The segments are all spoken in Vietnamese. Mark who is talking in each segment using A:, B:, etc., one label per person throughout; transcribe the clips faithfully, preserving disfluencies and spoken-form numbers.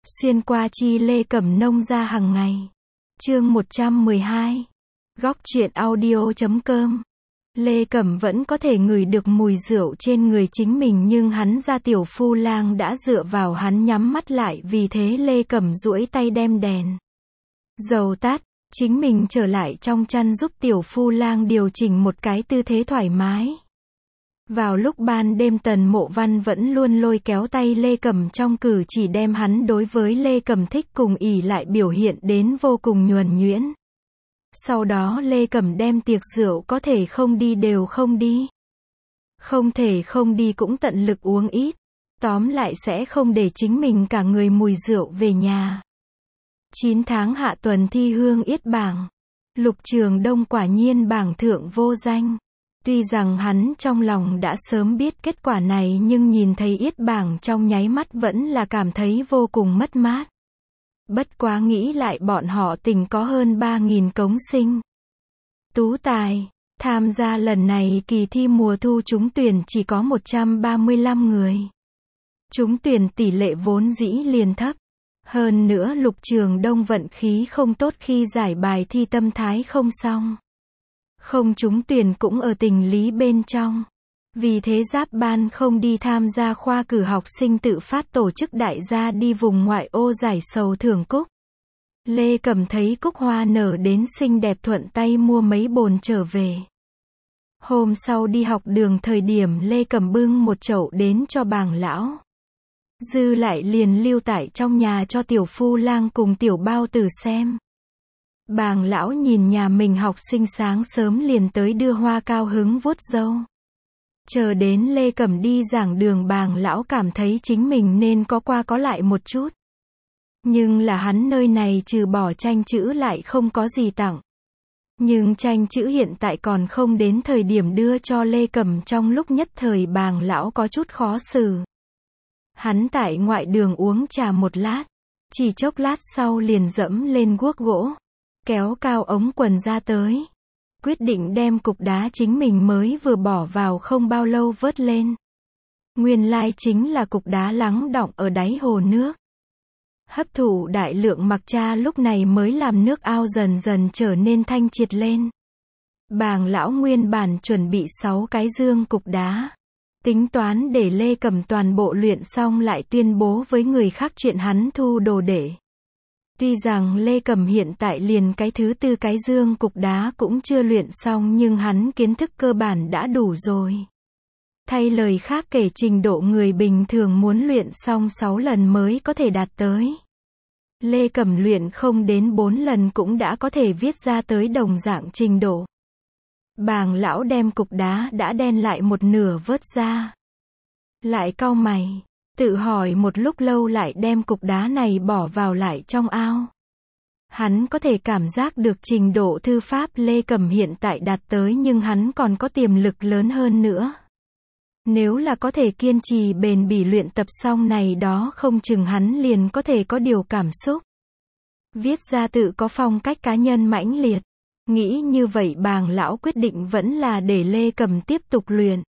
A: Xuyên qua chi Lê Cẩm nông ra hàng ngày. Chương một trăm mười hai. Góc truyện audio chấm com. Lê Cẩm vẫn có thể ngửi được mùi rượu trên người chính mình, nhưng hắn ra tiểu phu lang đã dựa vào hắn nhắm mắt lại, vì thế Lê Cẩm duỗi tay đem đèn dầu tắt, chính mình trở lại trong chăn giúp tiểu phu lang điều chỉnh một cái tư thế thoải mái. Vào lúc ban đêm Tần Mộ Văn vẫn luôn lôi kéo tay Lê Cẩm, trong cử chỉ đem hắn đối với Lê Cẩm thích cùng ỷ lại biểu hiện đến vô cùng nhuần nhuyễn. Sau đó Lê Cẩm đem tiệc rượu có thể không đi đều không đi. Không thể không đi cũng tận lực uống ít. Tóm lại sẽ không để chính mình cả người mùi rượu về nhà. chín tháng hạ tuần thi hương yết bảng. Lục Trường Đông quả nhiên bảng thượng vô danh. Tuy rằng hắn trong lòng đã sớm biết kết quả này, nhưng nhìn thấy yết bảng trong nháy mắt vẫn là cảm thấy vô cùng mất mát. Bất quá nghĩ lại bọn họ tỉnh có hơn ba nghìn cống sinh tú tài, tham gia lần này kỳ thi mùa thu trúng tuyển chỉ có một trăm ba mươi lăm người. Trúng tuyển tỷ lệ vốn dĩ liền thấp. Hơn nữa Lục Trường Đông vận khí không tốt khi giải bài thi tâm thái không xong. Không trúng tuyển cũng ở tình lý bên trong. Vì thế giáp ban không đi tham gia khoa cử, học sinh tự phát tổ chức đại gia đi vùng ngoại ô giải sầu thưởng cúc. Lê Cẩm thấy cúc hoa nở đến xinh đẹp, thuận tay mua mấy bồn trở về. Hôm sau đi học đường thời điểm Lê Cẩm bưng một chậu đến cho bàng lão. Dư lại liền lưu tại trong nhà cho tiểu phu lang cùng tiểu bao tử xem. Bàng lão nhìn nhà mình học sinh sáng sớm liền tới đưa hoa, cao hứng vuốt râu. Chờ đến Lê Cẩm đi giảng đường, bàng lão cảm thấy chính mình nên có qua có lại một chút. Nhưng là hắn nơi này trừ bỏ tranh chữ lại không có gì tặng. Nhưng tranh chữ hiện tại còn không đến thời điểm đưa cho Lê Cẩm, trong lúc nhất thời bàng lão có chút khó xử. Hắn tại ngoại đường uống trà một lát. Chỉ chốc lát sau liền dẫm lên guốc gỗ. Kéo cao ống quần ra tới. Quyết định đem cục đá chính mình mới vừa bỏ vào không bao lâu vớt lên. Nguyên lai chính là cục đá lắng đọng ở đáy hồ nước. Hấp thụ đại lượng mặc cha lúc này mới làm nước ao dần dần trở nên thanh triệt lên. Bàng lão nguyên bản chuẩn bị sáu cái dương cục đá. Tính toán để Lê Cẩm toàn bộ luyện xong lại tuyên bố với người khác chuyện hắn thu đồ đệ. Tuy rằng Lê Cẩm hiện tại liền cái thứ tư cái dương cục đá cũng chưa luyện xong, nhưng hắn kiến thức cơ bản đã đủ rồi. Thay lời khác kể, trình độ người bình thường muốn luyện xong sáu lần mới có thể đạt tới. Lê Cẩm luyện không đến bốn lần cũng đã có thể viết ra tới đồng dạng trình độ. Bàng lão đem cục đá đã đen lại một nửa vớt ra. Lại cau mày. Tự hỏi một lúc lâu lại đem cục đá này bỏ vào lại trong ao. Hắn có thể cảm giác được trình độ thư pháp Lê Cẩm hiện tại đạt tới, nhưng hắn còn có tiềm lực lớn hơn nữa. Nếu là có thể kiên trì bền bỉ luyện tập xong này đó, không chừng hắn liền có thể có điều cảm xúc. Viết ra tự có phong cách cá nhân mãnh liệt. Nghĩ như vậy bàng lão quyết định vẫn là để Lê Cẩm tiếp tục luyện.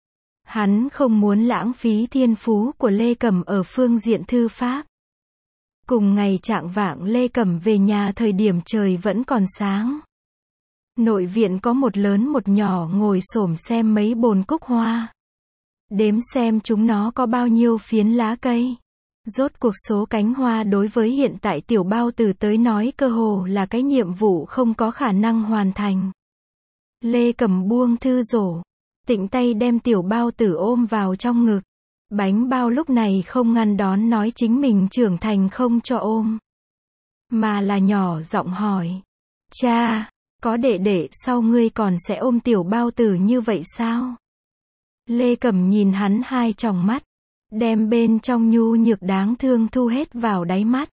A: Hắn không muốn lãng phí thiên phú của Lê Cẩm ở phương diện thư pháp. Cùng ngày chạng vạng Lê Cẩm về nhà thời điểm trời vẫn còn sáng. Nội viện có một lớn một nhỏ ngồi xổm xem mấy bồn cúc hoa. Đếm xem chúng nó có bao nhiêu phiến lá cây. Rốt cuộc số cánh hoa đối với hiện tại tiểu bao tử tới nói cơ hồ là cái nhiệm vụ không có khả năng hoàn thành. Lê Cẩm buông thư rổ. Tịnh tay đem tiểu bao tử ôm vào trong ngực. Bánh bao lúc này không ngăn đón nói chính mình trưởng thành không cho ôm. Mà là nhỏ giọng hỏi. Cha, có đệ đệ sau ngươi còn sẽ ôm tiểu bao tử như vậy sao? Lê Cẩm nhìn hắn hai tròng mắt. Đem bên trong nhu nhược đáng thương thu hết vào đáy mắt.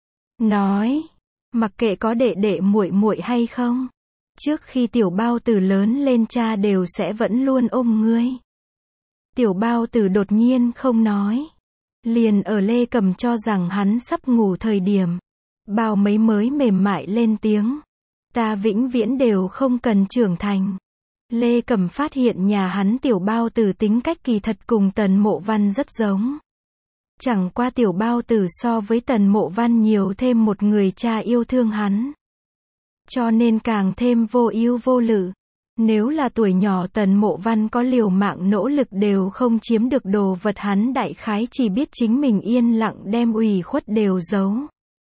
A: Nói. Mặc kệ có đệ đệ muội muội hay không. Trước khi tiểu bao tử lớn lên cha đều sẽ vẫn luôn ôm ngươi. Tiểu bao tử đột nhiên không nói. Liền ở Lê Cẩm cho rằng hắn sắp ngủ thời điểm. Bao mấy mới mềm mại lên tiếng. Ta vĩnh viễn đều không cần trưởng thành. Lê Cẩm phát hiện nhà hắn tiểu bao tử tính cách kỳ thật cùng Tần Mộ Văn rất giống. Chẳng qua tiểu bao tử so với Tần Mộ Văn nhiều thêm một người cha yêu thương hắn. Cho nên càng thêm vô ưu vô lự. Nếu là tuổi nhỏ Tần Mộ Văn có liều mạng nỗ lực đều không chiếm được đồ vật, hắn đại khái chỉ biết chính mình yên lặng đem ủy khuất đều giấu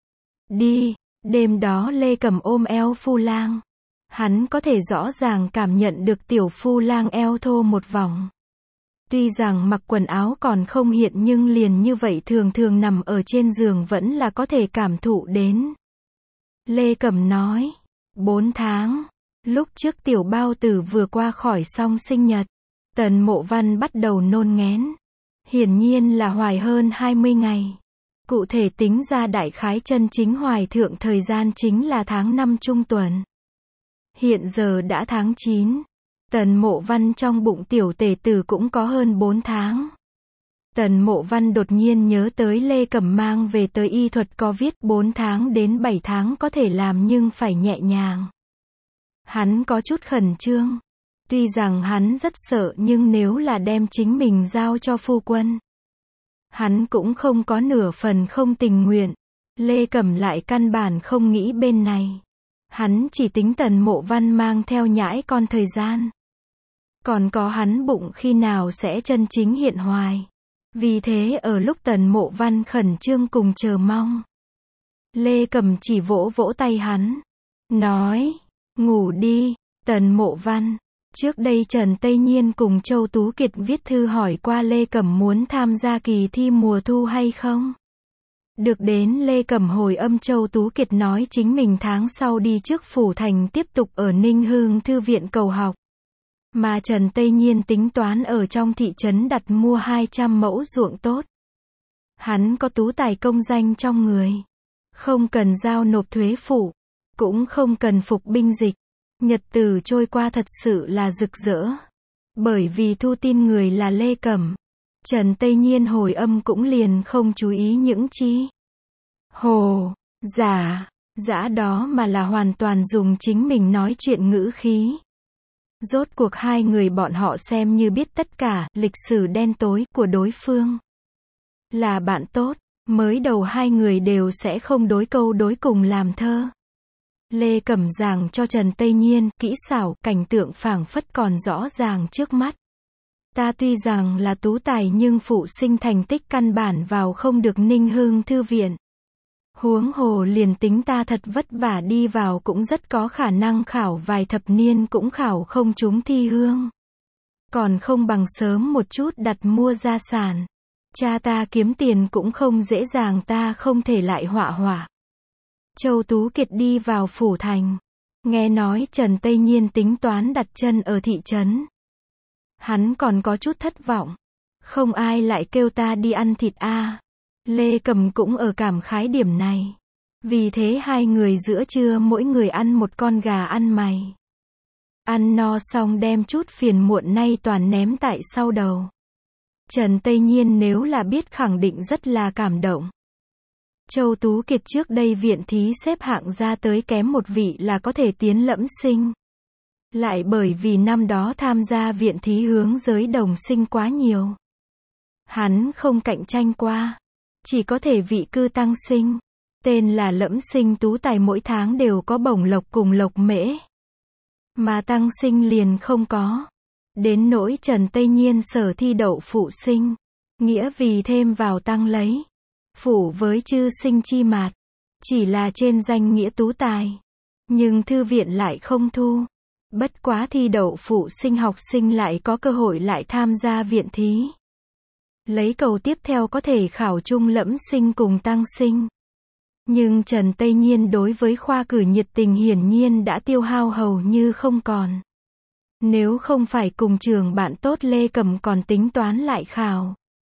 A: đi. Đêm đó Lê Cẩm ôm eo Phu Lang. Hắn có thể rõ ràng cảm nhận được tiểu Phu Lang eo thô một vòng. Tuy rằng mặc quần áo còn không hiện nhưng liền như vậy thường thường nằm ở trên giường vẫn là có thể cảm thụ đến. Lê Cẩm nói, bốn tháng. Lúc trước tiểu bao tử vừa qua khỏi xong sinh nhật, Tần Mộ Văn bắt đầu nôn nghén. Hiển nhiên là hoài hơn hai mươi ngày. Cụ thể tính ra đại khái chân chính hoài thượng thời gian chính là tháng năm trung tuần. Hiện giờ đã tháng chín. Tần Mộ Văn trong bụng tiểu tể tử cũng có hơn bốn tháng. Tần Mộ Văn đột nhiên nhớ tới Lê Cẩm mang về tới y thuật có viết bốn tháng đến bảy tháng có thể làm nhưng phải nhẹ nhàng. Hắn có chút khẩn trương. Tuy rằng hắn rất sợ nhưng nếu là đem chính mình giao cho phu quân, hắn cũng không có nửa phần không tình nguyện. Lê Cẩm lại căn bản không nghĩ bên này. Hắn chỉ tính Tần Mộ Văn mang theo nhãi con thời gian. Còn có hắn bụng khi nào sẽ chân chính hiện hoài. Vì thế ở lúc Tần Mộ Văn khẩn trương cùng chờ mong, Lê Cẩm chỉ vỗ vỗ tay hắn. Nói, ngủ đi, Tần Mộ Văn. Trước đây Trần Tây Nhiên cùng Châu Tú Kiệt viết thư hỏi qua Lê Cẩm muốn tham gia kỳ thi mùa thu hay không. Được đến Lê Cẩm hồi âm Châu Tú Kiệt nói chính mình tháng sau đi trước Phủ Thành tiếp tục ở Ninh Hương Thư viện cầu học. Mà Trần Tây Nhiên tính toán ở trong thị trấn đặt mua hai trăm mẫu ruộng tốt. Hắn có tú tài công danh trong người. Không cần giao nộp thuế phụ. Cũng không cần phục binh dịch. Nhật tử trôi qua thật sự là rực rỡ. Bởi vì thu tin người là Lê Cẩm, Trần Tây Nhiên hồi âm cũng liền không chú ý những chi hồ, giả, dã đó mà là hoàn toàn dùng chính mình nói chuyện ngữ khí. Rốt cuộc hai người bọn họ xem như biết tất cả lịch sử đen tối của đối phương. Là bạn tốt, mới đầu hai người đều sẽ không đối câu đối cùng làm thơ. Lê Cẩm giảng cho Trần Tây Nhiên, kỹ xảo, cảnh tượng phảng phất còn rõ ràng trước mắt. Ta tuy rằng là tú tài nhưng phụ sinh thành tích căn bản vào không được Ninh Hương Thư viện. Huống hồ liền tính ta thật vất vả đi vào cũng rất có khả năng khảo vài thập niên cũng khảo không trúng thi hương. Còn không bằng sớm một chút đặt mua gia sản. Cha ta kiếm tiền cũng không dễ dàng, ta không thể lại họa họa. Châu Tú Kiệt đi vào Phủ Thành. Nghe nói Trần Tây Nhiên tính toán đặt chân ở thị trấn. Hắn còn có chút thất vọng. Không ai lại kêu ta đi ăn thịt a. À. Lê Cẩm cũng ở cảm khái điểm này. Vì thế hai người giữa trưa mỗi người ăn một con gà ăn mày. Ăn no xong đem chút phiền muộn nay toàn ném tại sau đầu. Trần Tây Nhiên nếu là biết khẳng định rất là cảm động. Châu Tú Kiệt trước đây viện thí xếp hạng ra tới kém một vị là có thể tiến lẫm sinh. Lại bởi vì năm đó tham gia viện thí hướng giới đồng sinh quá nhiều. Hắn không cạnh tranh qua. Chỉ có thể vị cư tăng sinh. Tên là lẫm sinh tú tài mỗi tháng đều có bổng lộc cùng lộc mễ. Mà tăng sinh liền không có. Đến nỗi Trần Tây Nhiên sở thi đậu phụ sinh. Nghĩa vì thêm vào tăng lấy. Phủ với chư sinh chi mạt. Chỉ là trên danh nghĩa tú tài. Nhưng thư viện lại không thu. Bất quá thi đậu phụ sinh học sinh lại có cơ hội lại tham gia viện thí. Lấy cầu tiếp theo có thể khảo chung lẫm sinh cùng tăng sinh. Nhưng Trần Tây Nhiên đối với khoa cử nhiệt tình hiển nhiên đã tiêu hao hầu như không còn. Nếu không phải cùng trường bạn tốt Lê Cẩm còn tính toán lại khảo.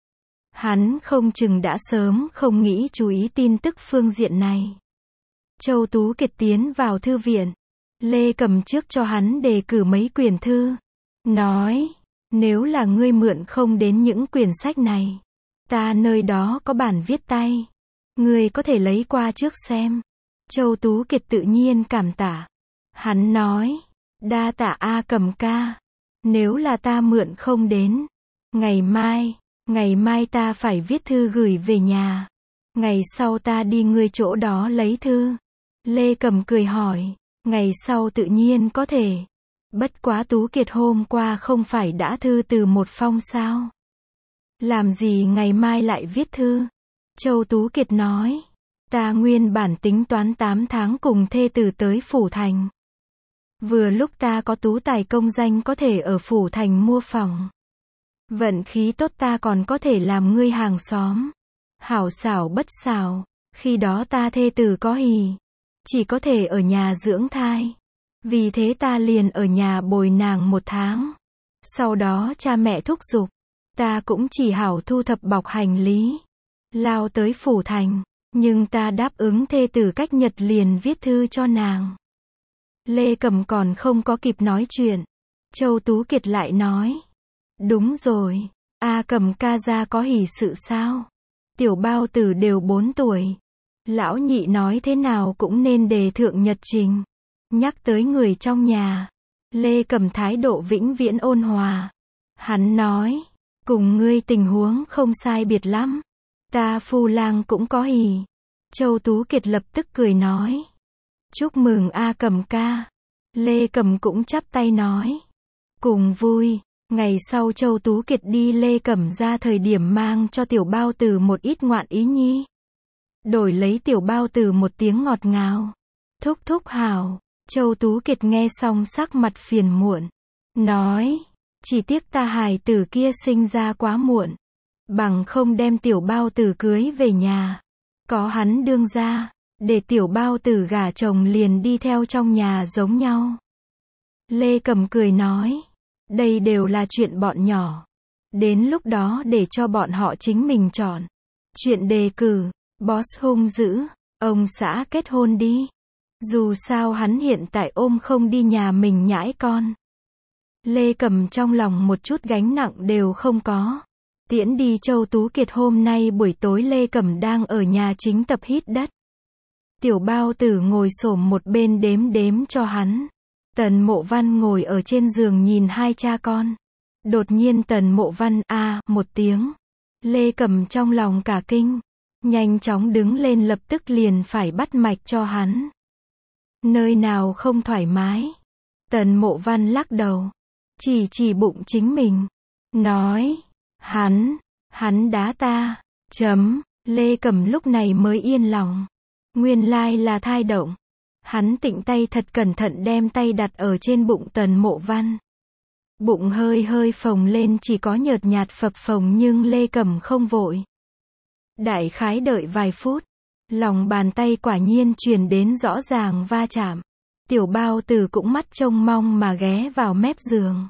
A: Hắn không chừng đã sớm không nghĩ chú ý tin tức phương diện này. Châu Tú Kiệt tiến vào thư viện. Lê Cẩm trước cho hắn đề cử mấy quyển thư. Nói, nếu là ngươi mượn không đến những quyển sách này. Ta nơi đó có bản viết tay. Ngươi có thể lấy qua trước xem. Châu Tú Kiệt tự nhiên cảm tạ. Hắn nói, đa tạ A Cẩm ca. Nếu là ta mượn không đến. Ngày mai, Ngày mai ta phải viết thư gửi về nhà. Ngày sau ta đi ngươi chỗ đó lấy thư. Lê Cẩm cười hỏi, ngày sau tự nhiên có thể. Bất quá Tú Kiệt hôm qua không phải đã thư từ một phong sao? Làm gì ngày mai lại viết thư? Châu Tú Kiệt nói, ta nguyên bản tính toán tám tháng cùng thê tử tới Phủ Thành. Vừa lúc ta có tú tài công danh có thể ở Phủ Thành mua phòng. Vận khí tốt ta còn có thể làm ngươi hàng xóm. Hảo xảo bất xảo, khi đó ta thê tử có hỉ. Chỉ có thể ở nhà dưỡng thai. Vì thế ta liền ở nhà bồi nàng một tháng. Sau đó cha mẹ thúc giục. Ta cũng chỉ hảo thu thập bọc hành lý. Lao tới Phủ Thành. Nhưng ta đáp ứng thê tử cách nhật liền viết thư cho nàng. Lê Cẩm còn không có kịp nói chuyện. Châu Tú Kiệt lại nói. Đúng rồi. A Cẩm ca gia có hỷ sự sao? Tiểu bao tử đều bốn tuổi. Lão nhị nói thế nào cũng nên đề thượng nhật trình. Nhắc tới người trong nhà. Lê Cẩm thái độ vĩnh viễn ôn hòa. Hắn nói. Cùng ngươi tình huống không sai biệt lắm. Ta phu lang cũng có hỉ. Châu Tú Kiệt lập tức cười nói. Chúc mừng A Cẩm ca. Lê Cẩm cũng chắp tay nói. Cùng vui. Ngày sau Châu Tú Kiệt đi Lê Cẩm ra thời điểm mang cho tiểu bao tử một ít ngoạn ý nhi. Đổi lấy tiểu bao tử một tiếng ngọt ngào. Thúc thúc hảo. Châu Tú Kiệt nghe xong sắc mặt phiền muộn. Nói. Chỉ tiếc ta hài tử kia sinh ra quá muộn. Bằng không đem tiểu bao tử cưới về nhà. Có hắn đương ra. Để tiểu bao tử gả chồng liền đi theo trong nhà giống nhau. Lê Cẩm cười nói. Đây đều là chuyện bọn nhỏ. Đến lúc đó để cho bọn họ chính mình chọn. Chuyện đề cử. Boss hung dữ. Ông xã kết hôn đi. Dù sao hắn hiện tại ôm không đi nhà mình nhãi con. Lê Cẩm trong lòng một chút gánh nặng đều không có. Tiễn đi Châu Tú Kiệt hôm nay buổi tối Lê Cẩm đang ở nhà chính tập hít đất. Tiểu bao tử ngồi xổm một bên đếm đếm cho hắn. Tần Mộ Văn ngồi ở trên giường nhìn hai cha con. Đột nhiên Tần Mộ Văn a à, một tiếng. Lê Cẩm trong lòng cả kinh. Nhanh chóng đứng lên lập tức liền phải bắt mạch cho hắn. Nơi nào không thoải mái. Tần Mộ Văn lắc đầu. Chỉ chỉ bụng chính mình. Nói. Hắn. Hắn đá ta. Chấm. Lê Cẩm lúc này mới yên lòng. Nguyên lai là thai động. Hắn tịnh tay thật cẩn thận đem tay đặt ở trên bụng Tần Mộ Văn. Bụng hơi hơi phồng lên chỉ có nhợt nhạt phập phồng nhưng Lê Cẩm không vội. Đại khái đợi vài phút. Lòng bàn tay quả nhiên truyền đến rõ ràng va chạm. Tiểu bao tử cũng mắt trông mong mà ghé vào mép giường.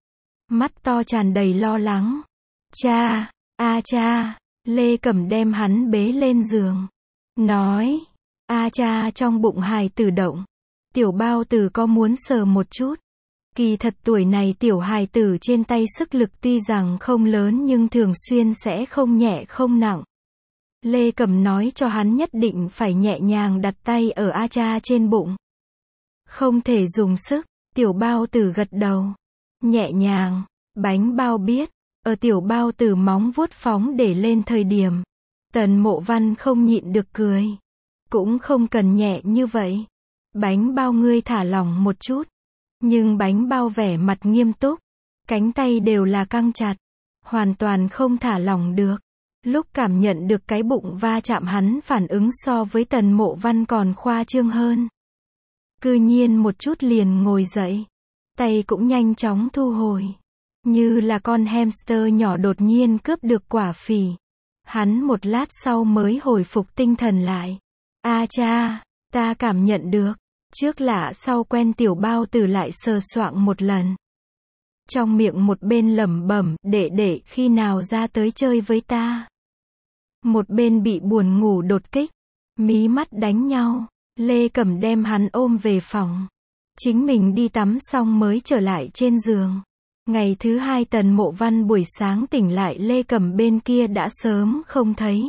A: Mắt to tràn đầy lo lắng. Cha, a cha, Lê Cẩm đem hắn bế lên giường. Nói, a cha trong bụng hài tử động. Tiểu bao tử có muốn sờ một chút. Kỳ thật tuổi này tiểu hài tử trên tay sức lực tuy rằng không lớn nhưng thường xuyên sẽ không nhẹ không nặng. Lê Cẩm nói cho hắn nhất định phải nhẹ nhàng đặt tay ở a cha trên bụng. Không thể dùng sức, tiểu bao tử gật đầu. Nhẹ nhàng, bánh bao biết, ở tiểu bao tử móng vuốt phóng để lên thời điểm. Tần Mộ Văn không nhịn được cười. Cũng không cần nhẹ như vậy. Bánh bao ngươi thả lỏng một chút. Nhưng bánh bao vẻ mặt nghiêm túc. Cánh tay đều là căng chặt. Hoàn toàn không thả lỏng được. Lúc cảm nhận được cái bụng va chạm hắn phản ứng so với Tần Mộ Văn còn khoa trương hơn. Cư nhiên một chút liền ngồi dậy. Tay cũng nhanh chóng thu hồi. Như là con hamster nhỏ đột nhiên cướp được quả phỉ. Hắn một lát sau mới hồi phục tinh thần lại. A cha, ta cảm nhận được. Trước lạ sau quen tiểu bao tử lại sờ soạng một lần. Trong miệng một bên lẩm bẩm, đệ đệ khi nào ra tới chơi với ta. Một bên bị buồn ngủ đột kích. Mí mắt đánh nhau. Lê Cẩm đem hắn ôm về phòng. Chính mình đi tắm xong mới trở lại trên giường. Ngày thứ hai Tần Mộ Văn buổi sáng tỉnh lại Lê Cẩm bên kia đã sớm không thấy.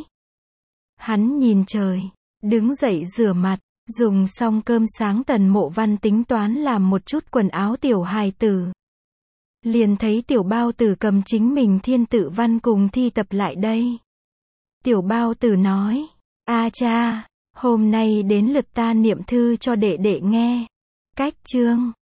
A: Hắn nhìn trời. Đứng dậy rửa mặt. Dùng xong cơm sáng Tần Mộ Văn tính toán làm một chút quần áo tiểu hài tử. liền thấy tiểu bao tử cầm chính mình thiên tự văn cùng thi tập lại đây. Tiểu bao tử nói, a cha, hôm nay đến lượt ta niệm thư cho đệ đệ nghe. Cách chương